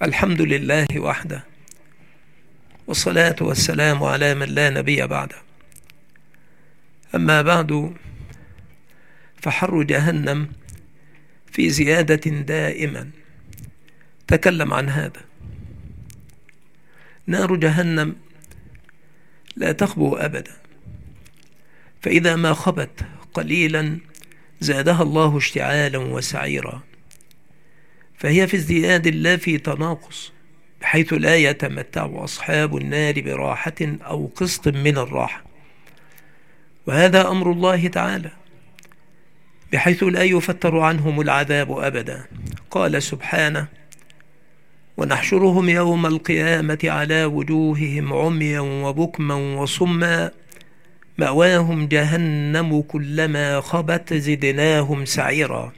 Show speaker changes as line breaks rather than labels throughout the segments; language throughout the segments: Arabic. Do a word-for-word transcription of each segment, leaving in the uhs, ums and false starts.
الحمد لله وحده، والصلاة والسلام على من لا نبي بعده. أما بعد، فحر جهنم في زيادة دائما. تكلم عن هذا. نار جهنم لا تخبو أبدا، فإذا ما خبت قليلا زادها الله اشتعالا وسعيرا، فهي في ازدياد لا في تناقص، بحيث لا يتمتع أصحاب النار براحة أو قسط من الراحة. وهذا أمر الله تعالى، بحيث لا يفتر عنهم العذاب أبدا. قال سبحانه: ونحشرهم يوم القيامة على وجوههم عميا وبكما وصما مأواهم جهنم كلما خبت زدناهم سعيرا.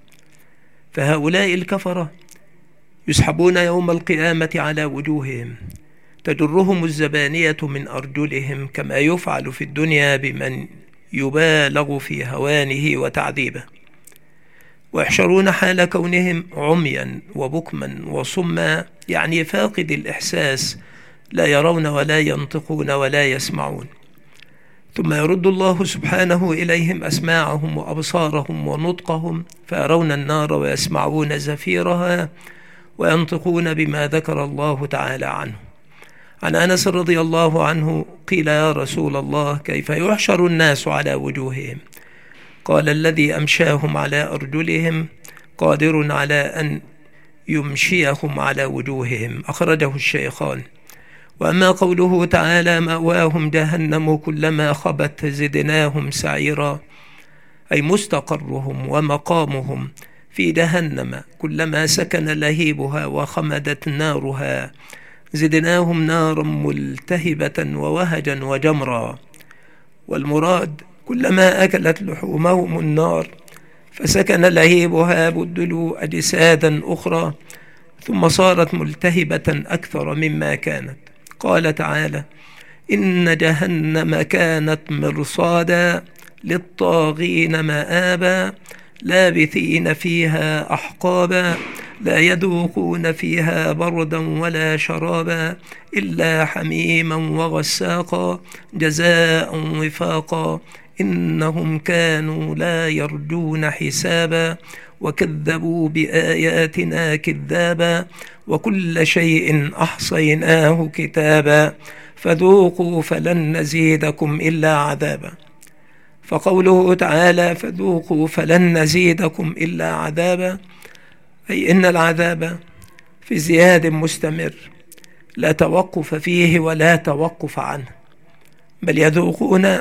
فهؤلاء الكفرة يسحبون يوم القيامة على وجوههم، تجرهم الزبانية من أرجلهم، كما يفعل في الدنيا بمن يبالغ في هوانه وتعذيبه. ويحشرون حال كونهم عميا وبكما وصما، يعني فاقد الإحساس، لا يرون ولا ينطقون ولا يسمعون. ثم يرد الله سبحانه إليهم أسماعهم وأبصارهم ونطقهم، فيرون النار ويسمعون زفيرها وينطقون بما ذكر الله تعالى عنه. عن أنس رضي الله عنه قيل: يا رسول الله، كيف يحشر الناس على وجوههم؟ قال: الذي أمشاهم على أرجلهم قادر على أن يمشيهم على وجوههم. أخرجه الشيخان. وأما قوله تعالى: مأواهم جهنم كلما خبت زدناهم سعيرا، أي مستقرهم ومقامهم في جهنم، كلما سكن لهيبها وخمدت نارها زدناهم نارا ملتهبة ووهجا وجمرا. والمراد كلما أكلت لحومهم النار فسكن لهيبها بدلوا أجسادا أخرى، ثم صارت ملتهبة أكثر مما كانت. قال تعالى: إن جهنم كانت مرصادا للطاغين مآبا لابثين فيها أحقابا لا يذوقون فيها بردا ولا شرابا إلا حميما وغساقا جزاء وفاقا إنهم كانوا لا يرجون حسابا وكذبوا بآياتنا كذابا وكل شيء أحصيناه كتابا فذوقوا فلن نزيدكم إلا عذابا. فقوله تعالى: فذوقوا فلن نزيدكم إلا عذابا، أي إن العذاب في زياد مستمر لا توقف فيه ولا توقف عنه، بل يذوقون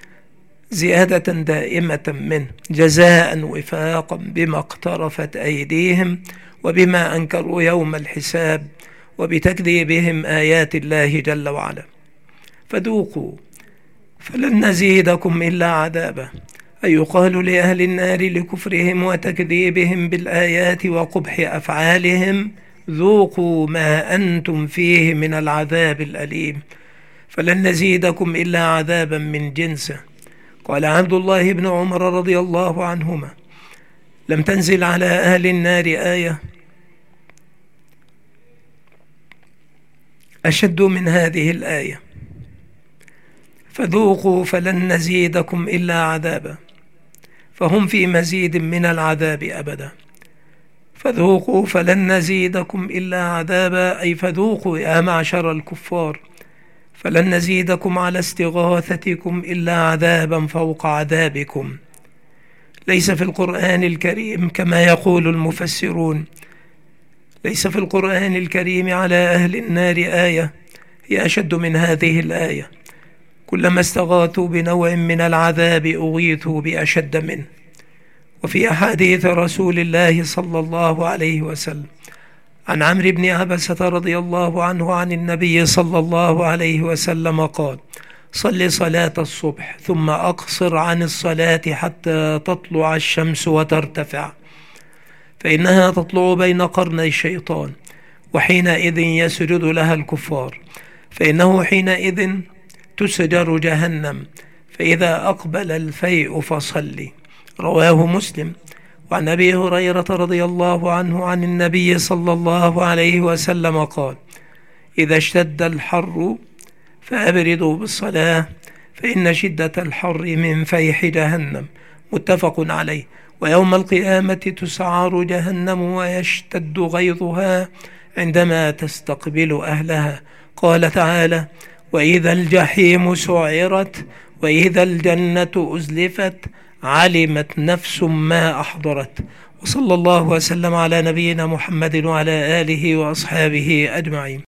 زيادة دائمة منه جزاء وفاقا بما اقترفت أيديهم وبما أنكروا يوم الحساب وبتكذيبهم آيات الله جل وعلا. فذوقوا فلن نزيدكم إلا عذابا، أي يقال لأهل النار لكفرهم وتكذيبهم بالآيات وقبح أفعالهم: ذوقوا ما أنتم فيه من العذاب الأليم، فلن نزيدكم إلا عذابا من جنسه. قال عبد الله بن عمر رضي الله عنهما: لم تنزل على أهل النار آية أشد من هذه الآية: فذوقوا فلن نزيدكم إلا عذابا، فهم في مزيد من العذاب أبدا. فذوقوا فلن نزيدكم إلا عذابا، أي فذوقوا يا معشر الكفار فلن نزيدكم على استغاثتكم إلا عذابا فوق عذابكم. ليس في القرآن الكريم كما يقول المفسرون، ليس في القرآن الكريم على أهل النار آية هي أشد من هذه الآية. كلما استغاثوا بنوع من العذاب أغيثوا بأشد منه. وفي أحاديث رسول الله صلى الله عليه وسلم عن عمرو بن عبسة رضي الله عنه عن النبي صلى الله عليه وسلم قال: صل صلاة الصبح ثم أقصر عن الصلاة حتى تطلع الشمس وترتفع، فإنها تطلع بين قرني الشيطان، وحينئذ يسجد لها الكفار، فإنه حينئذ تسجر جهنم، فإذا أقبل الفيء فصلي. رواه مسلم. وعن أبي هريرة رضي الله عنه عن النبي صلى الله عليه وسلم قال: إذا اشتد الحر فأبردوا بالصلاة فإن شدة الحر من فيح جهنم. متفق عليه. ويوم القيامة تسعر جهنم ويشتد غيظها عندما تستقبل أهلها. قال تعالى: وإذا الجحيم سعرت وإذا الجنة أزلفت علمت نفس ما أحضرت. وصلى الله وسلم على نبينا محمد وعلى آله وأصحابه أجمعين.